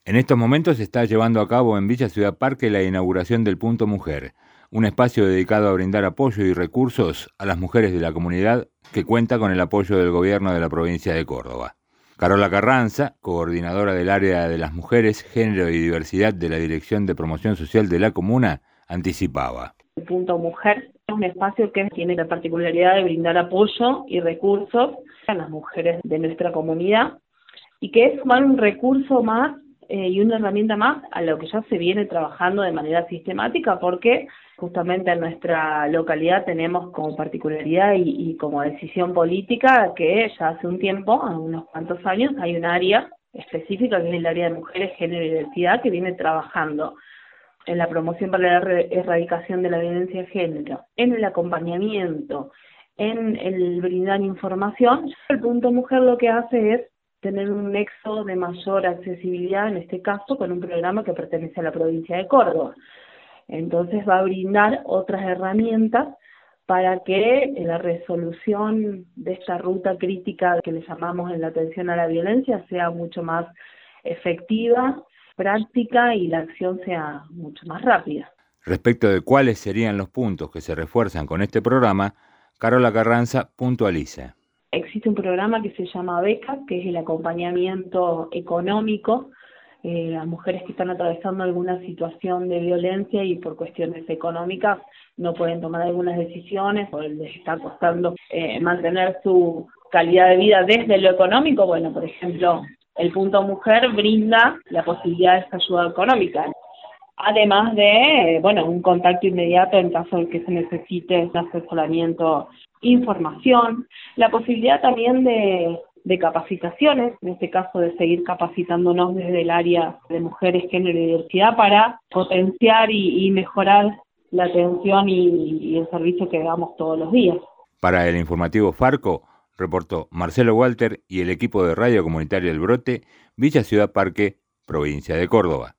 En estos momentos se está llevando a cabo en Villa Ciudad Parque la inauguración del Punto Mujer, un espacio dedicado a brindar apoyo y recursos a las mujeres de la comunidad que cuenta con el apoyo del gobierno de la provincia de Córdoba. Carola Carranza, coordinadora del área de las mujeres, género y diversidad de la Dirección de Promoción Social de la Comuna, anticipaba. El Punto Mujer es un espacio que tiene la particularidad de brindar apoyo y recursos a las mujeres de nuestra comunidad y que es sumar un recurso más y una herramienta más a lo que ya se viene trabajando de manera sistemática, porque justamente en nuestra localidad tenemos como particularidad y como decisión política que ya hace un tiempo, unos cuantos años, hay un área específica que es el área de mujeres, género y diversidad que viene trabajando en la promoción para la erradicación de la violencia de género, en el acompañamiento, en el brindar información. El Punto Mujer lo que hace es tener un nexo de mayor accesibilidad, en este caso, con un programa que pertenece a la provincia de Córdoba. Entonces va a brindar otras herramientas para que la resolución de esta ruta crítica que le llamamos en la atención a la violencia sea mucho más efectiva, práctica y la acción sea mucho más rápida. Respecto de cuáles serían los puntos que se refuerzan con este programa, Carola Carranza puntualiza. Existe un programa que se llama Beca, que es el acompañamiento económico a mujeres que están atravesando alguna situación de violencia y por cuestiones económicas no pueden tomar algunas decisiones o les está costando mantener su calidad de vida desde lo económico. Bueno, por ejemplo, el Punto Mujer brinda la posibilidad de esa ayuda económica. Además de, un contacto inmediato en caso de que se necesite un asesoramiento, información, la posibilidad también de capacitaciones, en este caso de seguir capacitándonos desde el área de mujeres, género y diversidad para potenciar y mejorar la atención y el servicio que damos todos los días. Para el informativo Farco, reportó Marcelo Walter y el equipo de Radio Comunitaria El Brote, Villa Ciudad Parque, provincia de Córdoba.